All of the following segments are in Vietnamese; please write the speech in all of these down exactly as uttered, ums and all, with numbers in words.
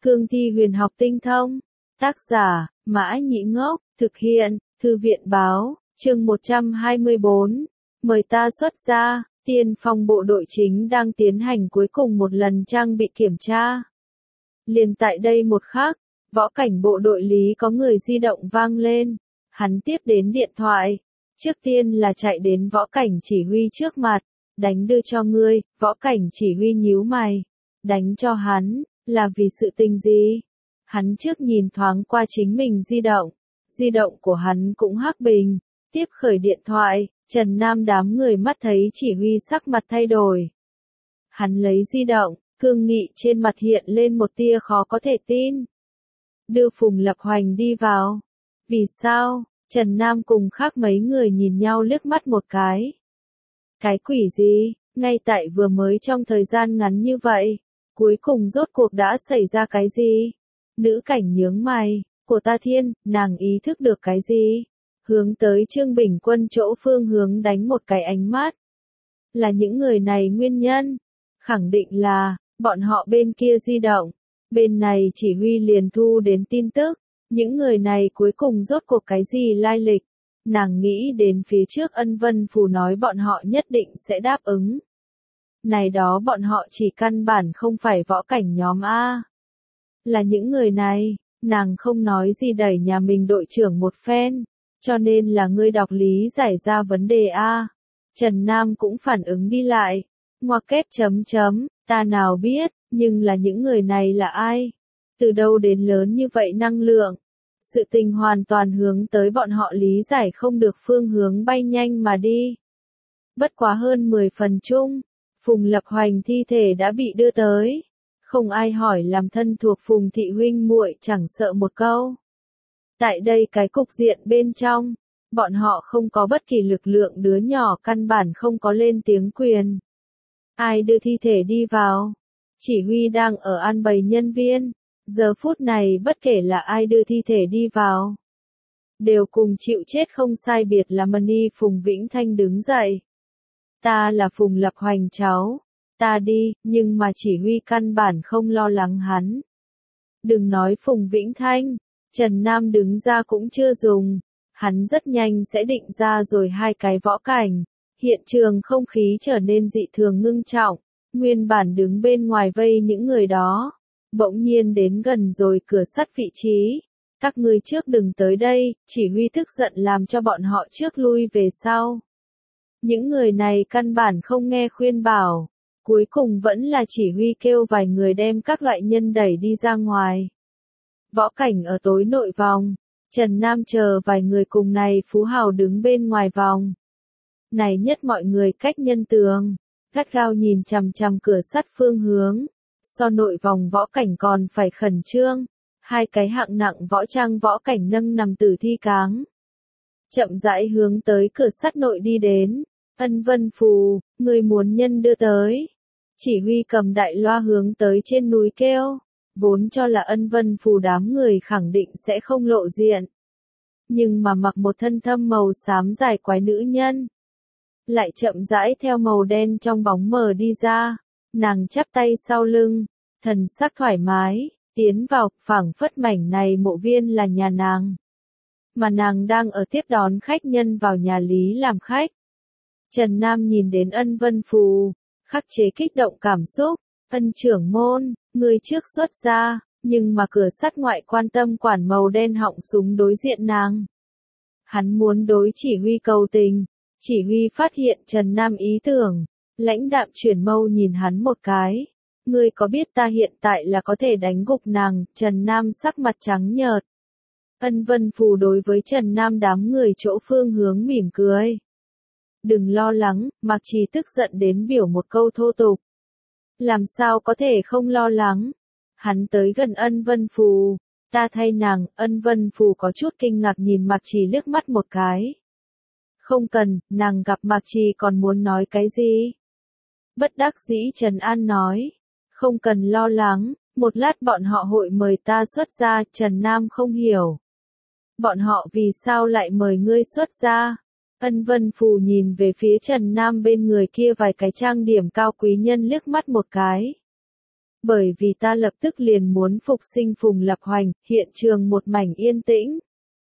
Cương thi huyền học tinh thông. Tác giả, Mã Nhĩ Ngốc, thực hiện, Thư viện báo, chương một trăm hai mươi bốn. Mời ta xuất ra, tiên phong bộ đội chính đang tiến hành cuối cùng một lần trang bị kiểm tra. Liền tại đây một khắc, võ cảnh bộ đội Lý có người di động vang lên. Hắn tiếp đến điện thoại. Trước tiên là chạy đến võ cảnh chỉ huy trước mặt. Đánh đưa cho ngươi, võ cảnh chỉ huy nhíu mày. Đánh cho hắn, là vì sự tình gì? Hắn trước nhìn thoáng qua chính mình di động. Di động của hắn cũng hắc bình. Tiếp khởi điện thoại, Trần Nam đám người mắt thấy chỉ huy sắc mặt thay đổi. Hắn lấy di động, cương nghị trên mặt hiện lên một tia khó có thể tin. Đưa Phùng Lập Hoành đi vào. Vì sao? Trần Nam cùng khác mấy người nhìn nhau liếc mắt một cái. Cái quỷ gì? Ngay tại vừa mới trong thời gian ngắn như vậy, cuối cùng rốt cuộc đã xảy ra cái gì? Nữ cảnh nhướng mày, của ta thiên, nàng ý thức được cái gì? Hướng tới Trương Bình Quân chỗ phương hướng đánh một cái ánh mắt. Là những người này nguyên nhân. Khẳng định là, bọn họ bên kia di động. Bên này chỉ huy liền thu đến tin tức. Những người này cuối cùng rốt cuộc cái gì lai lịch. Nàng nghĩ đến phía trước Ân Vân Phù nói bọn họ nhất định sẽ đáp ứng. Này đó bọn họ chỉ căn bản không phải võ cảnh nhóm A. Là những người này, nàng không nói gì đẩy nhà mình đội trưởng một phen. Cho nên là ngươi đọc lý giải ra vấn đề A. Trần Nam cũng phản ứng đi lại. Ngoặc kép chấm chấm, ta nào biết, nhưng là những người này là ai? Từ đâu đến lớn như vậy năng lượng? Sự tình hoàn toàn hướng tới bọn họ lý giải không được phương hướng bay nhanh mà đi. Bất quá hơn mười phần chung, Phùng Lập Hoành thi thể đã bị đưa tới. Không ai hỏi làm thân thuộc Phùng thị huynh muội chẳng sợ một câu. Tại đây cái cục diện bên trong, bọn họ không có bất kỳ lực lượng, đứa nhỏ căn bản không có lên tiếng quyền. Ai đưa thi thể đi vào? Chỉ huy đang ở an bày nhân viên. Giờ phút này bất kể là ai đưa thi thể đi vào, đều cùng chịu chết không sai biệt là Mani. Phùng Vĩnh Thanh đứng dậy. Ta là Phùng Lập Hoành cháu. Ta đi, nhưng mà chỉ huy căn bản không lo lắng hắn. Đừng nói Phùng Vĩnh Thanh, Trần Nam đứng ra cũng chưa dùng. Hắn rất nhanh sẽ định ra rồi hai cái võ cảnh. Hiện trường không khí trở nên dị thường ngưng trọng. Nguyên bản đứng bên ngoài vây những người đó. Bỗng nhiên đến gần rồi cửa sắt vị trí. Các ngươi trước đừng tới đây, chỉ huy tức giận làm cho bọn họ trước lui về sau. Những người này căn bản không nghe khuyên bảo. Cuối cùng vẫn là chỉ huy kêu vài người đem các loại nhân đẩy đi ra ngoài. Võ cảnh ở tối nội vòng. Trần Nam chờ vài người cùng này phú hào đứng bên ngoài vòng. Này nhất mọi người cách nhân tường. Gắt gao nhìn chằm chằm cửa sắt phương hướng. So nội vòng võ cảnh còn phải khẩn trương. Hai cái hạng nặng võ trang võ cảnh nâng nằm tử thi cáng. Chậm rãi hướng tới cửa sắt nội đi đến. Ân Vân Phù, người muốn nhân đưa tới. Chỉ huy cầm đại loa hướng tới trên núi kêu. Vốn cho là Ân Vân Phù đám người khẳng định sẽ không lộ diện. Nhưng mà mặc một thân thâm màu xám dài quái nữ nhân. Lại chậm rãi theo màu đen trong bóng mờ đi ra. Nàng chắp tay sau lưng, thần sắc thoải mái, tiến vào, phảng phất mảnh này mộ viên là nhà nàng. Mà nàng đang ở tiếp đón khách nhân vào nhà Lý làm khách. Trần Nam nhìn đến Ân Vân Phù, khắc chế kích động cảm xúc. Ân trưởng môn, người trước xuất ra, nhưng mà cửa sắt ngoại quan tâm quản màu đen họng súng đối diện nàng. Hắn muốn đối chỉ huy cầu tình, chỉ huy phát hiện Trần Nam ý tưởng. Lãnh đạm chuyển mâu nhìn hắn một cái. Ngươi có biết ta hiện tại là có thể đánh gục nàng? Trần Nam sắc mặt trắng nhợt. Ân Vân Phù đối với Trần Nam đám người chỗ phương hướng mỉm cười. Đừng lo lắng, Mạc Trì tức giận đến biểu một câu thô tục. Làm sao có thể không lo lắng? Hắn tới gần Ân Vân Phù. Ta thay nàng. Ân Vân Phù có chút kinh ngạc nhìn Mạc Trì liếc mắt một cái. Không cần, nàng gặp Mạc Trì còn muốn nói cái gì? Bất đắc dĩ Trần An nói. Không cần lo lắng, một lát bọn họ hội mời ta xuất ra. Trần Nam không hiểu. Bọn họ vì sao lại mời ngươi xuất ra? Ân Vân Phù nhìn về phía Trần Nam bên người kia vài cái trang điểm cao quý nhân liếc mắt một cái. Bởi vì ta lập tức liền muốn phục sinh Phùng Lập Hoành, hiện trường một mảnh yên tĩnh.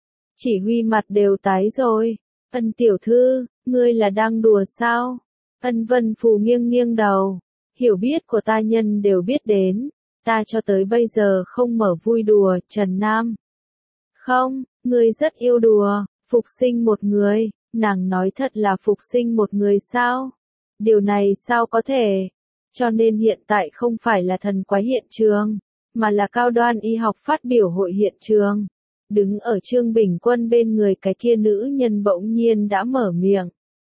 Chỉ huy mặt đều tái rồi. Ân tiểu thư, ngươi là đang đùa sao? Ân Vân Phù nghiêng nghiêng đầu. Hiểu biết của ta nhân đều biết đến. Ta cho tới bây giờ không mở vui đùa, Trần Nam. Không, ngươi rất yêu đùa, phục sinh một người, nàng nói thật là phục sinh một người sao? Điều này sao có thể? Cho nên hiện tại không phải là thần quái hiện trường, mà là cao đoan y học phát biểu hội hiện trường. Đứng ở Trương Bình Quân bên người cái kia nữ nhân bỗng nhiên đã mở miệng.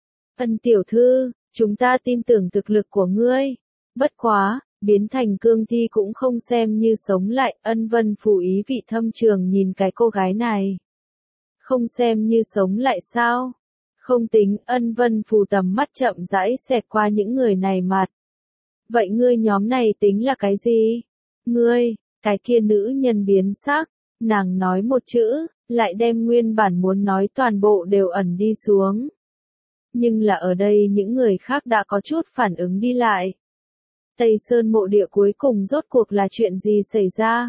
Ân tiểu thư, chúng ta tin tưởng thực lực của ngươi. Bất quá, biến thành cương thi cũng không xem như sống lại. Ân Vân Phù ý vị thâm trường nhìn cái cô gái này. Không xem như sống lại sao? Không tính. Ân Vân Phù tầm mắt chậm rãi xẹt qua những người này mặt. Vậy ngươi nhóm này tính là cái gì? Ngươi, cái kia nữ nhân biến sắc, nàng nói một chữ, lại đem nguyên bản muốn nói toàn bộ đều ẩn đi xuống. Nhưng là ở đây những người khác đã có chút phản ứng đi lại. Tây Sơn mộ địa cuối cùng rốt cuộc là chuyện gì xảy ra?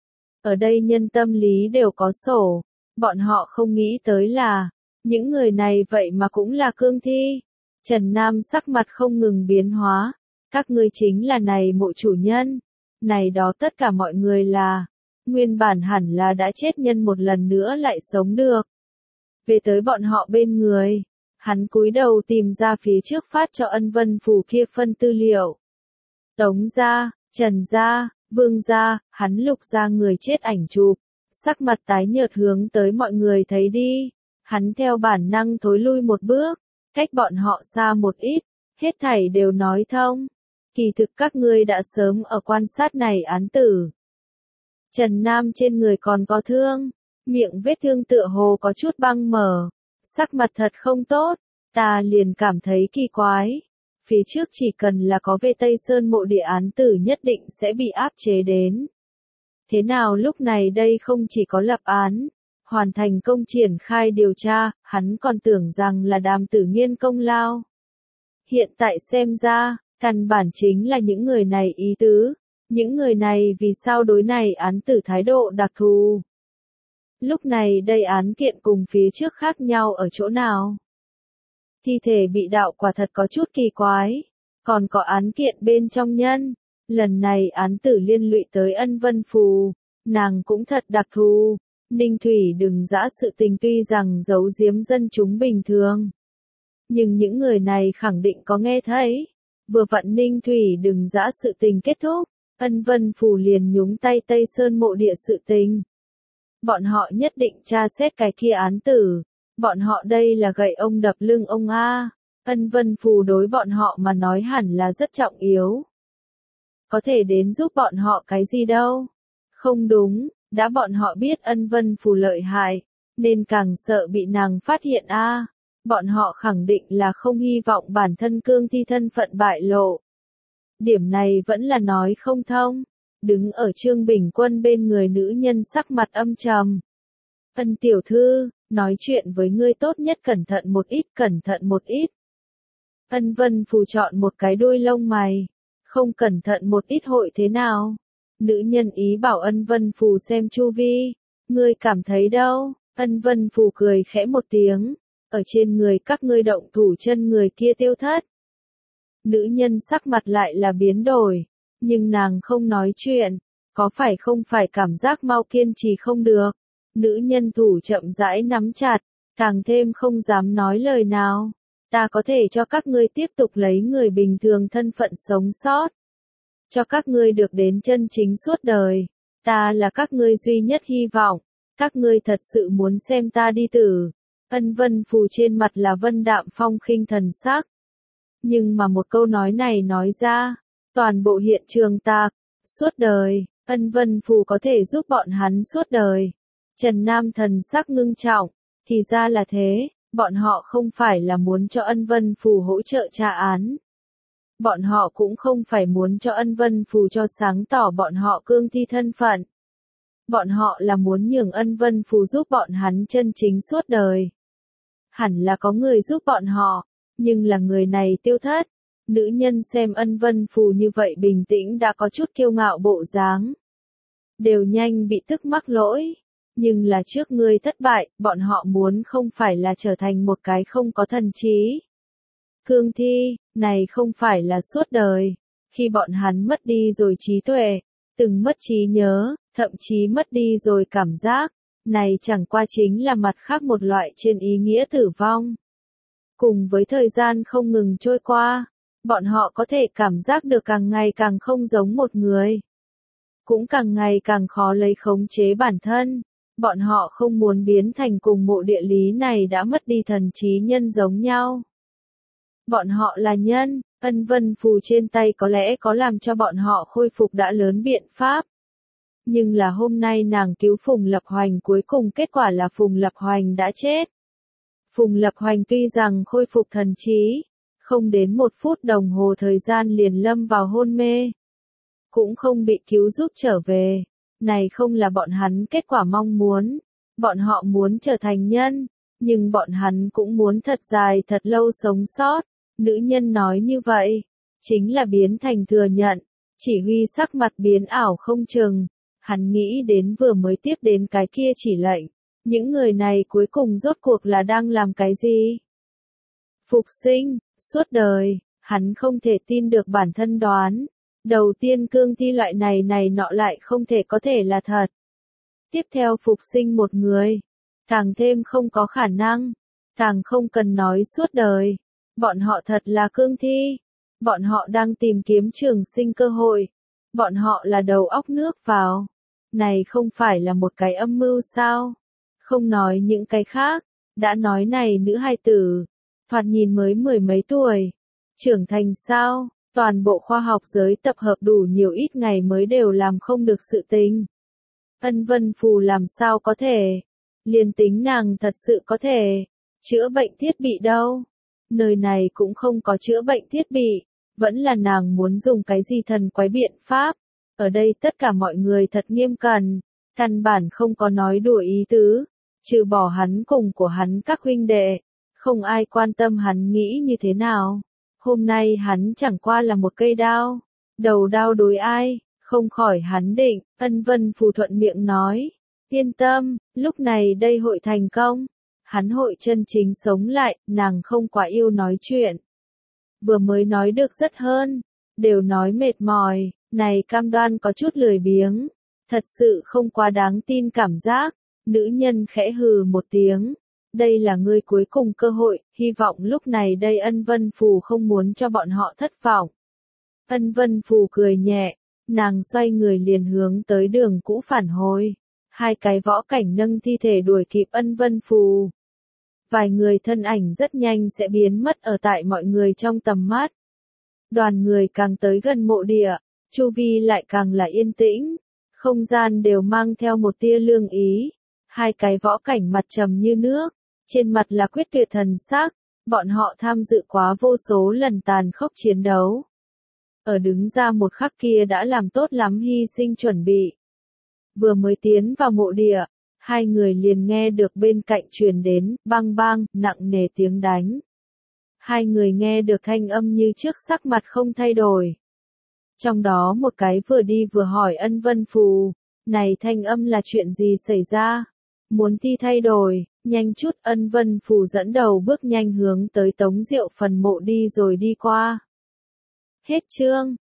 Ở đây nhân tâm lý đều có sổ, bọn họ không nghĩ tới là, những người này vậy mà cũng là cương thi. Trần Nam sắc mặt không ngừng biến hóa. Các ngươi chính là này mộ chủ nhân. Này đó tất cả mọi người là, nguyên bản hẳn là đã chết nhân một lần nữa lại sống được. Về tới bọn họ bên người, hắn cúi đầu tìm ra phía trước phát cho Ân Vân Phù kia phân tư liệu. Tống gia, Trần gia, Vương gia, hắn lục ra người chết ảnh chụp, sắc mặt tái nhợt hướng tới mọi người thấy đi. Hắn theo bản năng thối lui một bước, cách bọn họ xa một ít, hết thảy đều nói thông. Kỳ thực các ngươi đã sớm ở quan sát này án tử. Trần Nam trên người còn có thương, miệng vết thương tựa hồ có chút băng mở, sắc mặt thật không tốt, ta liền cảm thấy kỳ quái. Phía trước chỉ cần là có về Tây Sơn mộ địa án tử nhất định sẽ bị áp chế đến. Thế nào lúc này đây không chỉ có lập án, hoàn thành công triển khai điều tra, hắn còn tưởng rằng là Đàm Tử Nghiên công lao. Hiện tại xem ra, căn bản chính là những người này ý tứ, những người này vì sao đối này án tử thái độ đặc thù. Lúc này đây án kiện cùng phía trước khác nhau ở chỗ nào? Thi thể bị đạo quả thật có chút kỳ quái, còn có án kiện bên trong nhân, lần này án tử liên lụy tới Ân Vân Phù, nàng cũng thật đặc thù. Ninh Thủy đừng giã sự tình tuy rằng giấu giếm dân chúng bình thường, nhưng những người này khẳng định có nghe thấy. Vừa vặn Ninh Thủy đừng giã sự tình kết thúc, Ân Vân Phù liền nhúng tay Tây Sơn mộ địa sự tình. Bọn họ nhất định tra xét cái kia án tử, bọn họ đây là gậy ông đập lưng ông a. Ân Vân Phù đối bọn họ mà nói hẳn là rất trọng yếu. Có thể đến giúp bọn họ cái gì đâu? Không đúng, đã bọn họ biết Ân Vân Phù lợi hại, nên càng sợ bị nàng phát hiện a. Bọn họ khẳng định là không hy vọng bản thân cương thi thân phận bại lộ. Điểm này vẫn là nói không thông. Đứng ở Trương Bình Quân bên người nữ nhân sắc mặt âm trầm. Ân tiểu thư, nói chuyện với ngươi tốt nhất cẩn thận một ít, cẩn thận một ít. Ân Vân Phù chọn một cái đuôi lông mày. Không cẩn thận một ít hội thế nào? Nữ nhân ý bảo Ân Vân Phù xem chu vi. Ngươi cảm thấy đâu? Ân Vân Phù cười khẽ một tiếng. Ở trên người các ngươi động thủ chân người kia tiêu thất. Nữ nhân sắc mặt lại là biến đổi, nhưng nàng không nói chuyện, có phải không phải cảm giác mau kiên trì không được. Nữ nhân thủ chậm rãi nắm chặt, càng thêm không dám nói lời nào. Ta có thể cho các ngươi tiếp tục lấy người bình thường thân phận sống sót. Cho các ngươi được đến chân chính suốt đời. Ta là các ngươi duy nhất hy vọng. Các ngươi thật sự muốn xem ta đi tử. Ân Vân Phù trên mặt là vân đạm phong khinh thần sắc. Nhưng mà một câu nói này nói ra, toàn bộ hiện trường tạc, suốt đời, Ân Vân Phù có thể giúp bọn hắn suốt đời. Trần Nam thần sắc ngưng trọng, thì ra là thế, bọn họ không phải là muốn cho Ân Vân Phù hỗ trợ tra án. Bọn họ cũng không phải muốn cho Ân Vân Phù cho sáng tỏ bọn họ cương thi thân phận. Bọn họ là muốn nhường Ân Vân Phù giúp bọn hắn chân chính suốt đời. Hẳn là có người giúp bọn họ, nhưng là người này tiêu thất. Nữ nhân xem Ân Vân Phù như vậy bình tĩnh đã có chút kiêu ngạo bộ dáng. Đều nhanh bị tức mắc lỗi. Nhưng là trước ngươi thất bại, bọn họ muốn không phải là trở thành một cái không có thần trí. Cương thi, này không phải là suốt đời. Khi bọn hắn mất đi rồi trí tuệ, từng mất trí nhớ, thậm chí mất đi rồi cảm giác, này chẳng qua chính là mặt khác một loại trên ý nghĩa tử vong. Cùng với thời gian không ngừng trôi qua, bọn họ có thể cảm giác được càng ngày càng không giống một người. Cũng càng ngày càng khó lấy khống chế bản thân. Bọn họ không muốn biến thành cùng mộ địa lý này đã mất đi thần trí nhân giống nhau. Bọn họ là nhân, Ân Vân Phù trên tay có lẽ có làm cho bọn họ khôi phục đã lớn biện pháp. Nhưng là hôm nay nàng cứu Phùng Lập Hoành cuối cùng kết quả là Phùng Lập Hoành đã chết. Phùng Lập Hoành tuy rằng khôi phục thần trí, không đến một phút đồng hồ thời gian liền lâm vào hôn mê. Cũng không bị cứu giúp trở về. Này không là bọn hắn kết quả mong muốn. Bọn họ muốn trở thành nhân, nhưng bọn hắn cũng muốn thật dài thật lâu sống sót. Nữ nhân nói như vậy, chính là biến thành thừa nhận. Chỉ huy sắc mặt biến ảo không chừng. Hắn nghĩ đến vừa mới tiếp đến cái kia chỉ lệnh. Những người này cuối cùng rốt cuộc là đang làm cái gì? Phục sinh, suốt đời, hắn không thể tin được bản thân đoán. Đầu tiên cương thi loại này này nọ lại không thể có thể là thật. Tiếp theo phục sinh một người. Càng thêm không có khả năng. Càng không cần nói suốt đời. Bọn họ thật là cương thi. Bọn họ đang tìm kiếm trường sinh cơ hội. Bọn họ là đầu óc nước vào. Này không phải là một cái âm mưu sao? Không nói những cái khác. Đã nói này nữ hài tử. Thoạt nhìn mới mười mấy tuổi. Trưởng thành sao? Toàn bộ khoa học giới tập hợp đủ nhiều ít ngày mới đều làm không được sự tình. Ân Vân Phù làm sao có thể? Liền tính nàng thật sự có thể. Chữa bệnh thiết bị đâu? Nơi này cũng không có chữa bệnh thiết bị. Vẫn là nàng muốn dùng cái gì thần quái biện pháp. Ở đây tất cả mọi người thật nghiêm cẩn. Căn bản không có nói đùa ý tứ. Trừ bỏ hắn cùng của hắn các huynh đệ. Không ai quan tâm hắn nghĩ như thế nào. Hôm nay hắn chẳng qua là một cây đao. Đầu đao đối ai, không khỏi hắn định. Ân Vân Phù thuận miệng nói. Yên tâm, lúc này đây hội thành công. Hắn hội chân chính sống lại, nàng không quá yêu nói chuyện. Vừa mới nói được rất hơn. Đều nói mệt mỏi, này cam đoan có chút lười biếng. Thật sự không quá đáng tin cảm giác. Nữ nhân khẽ hừ một tiếng. Đây là ngươi cuối cùng cơ hội, hy vọng lúc này đây Ân Vân Phù không muốn cho bọn họ thất vọng. Ân Vân Phù cười nhẹ, nàng xoay người liền hướng tới đường cũ phản hồi. Hai cái võ cảnh nâng thi thể đuổi kịp Ân Vân Phù. Vài người thân ảnh rất nhanh sẽ biến mất ở tại mọi người trong tầm mắt. Đoàn người càng tới gần mộ địa, chu vi lại càng là yên tĩnh, không gian đều mang theo một tia lương ý. Hai cái võ cảnh mặt trầm như nước. Trên mặt là quyết tuyệt thần sắc, bọn họ tham dự quá vô số lần tàn khốc chiến đấu. Ở đứng ra một khắc kia đã làm tốt lắm hy sinh chuẩn bị. Vừa mới tiến vào mộ địa, hai người liền nghe được bên cạnh truyền đến, bang bang, nặng nề tiếng đánh. Hai người nghe được thanh âm như trước sắc mặt không thay đổi. Trong đó một cái vừa đi vừa hỏi Ân Vân Phù, này thanh âm là chuyện gì xảy ra? Muốn thi thay đổi, nhanh chút. Ân Vân Phù dẫn đầu bước nhanh hướng tới Tống Diệu phần mộ đi rồi đi qua. Hết chương.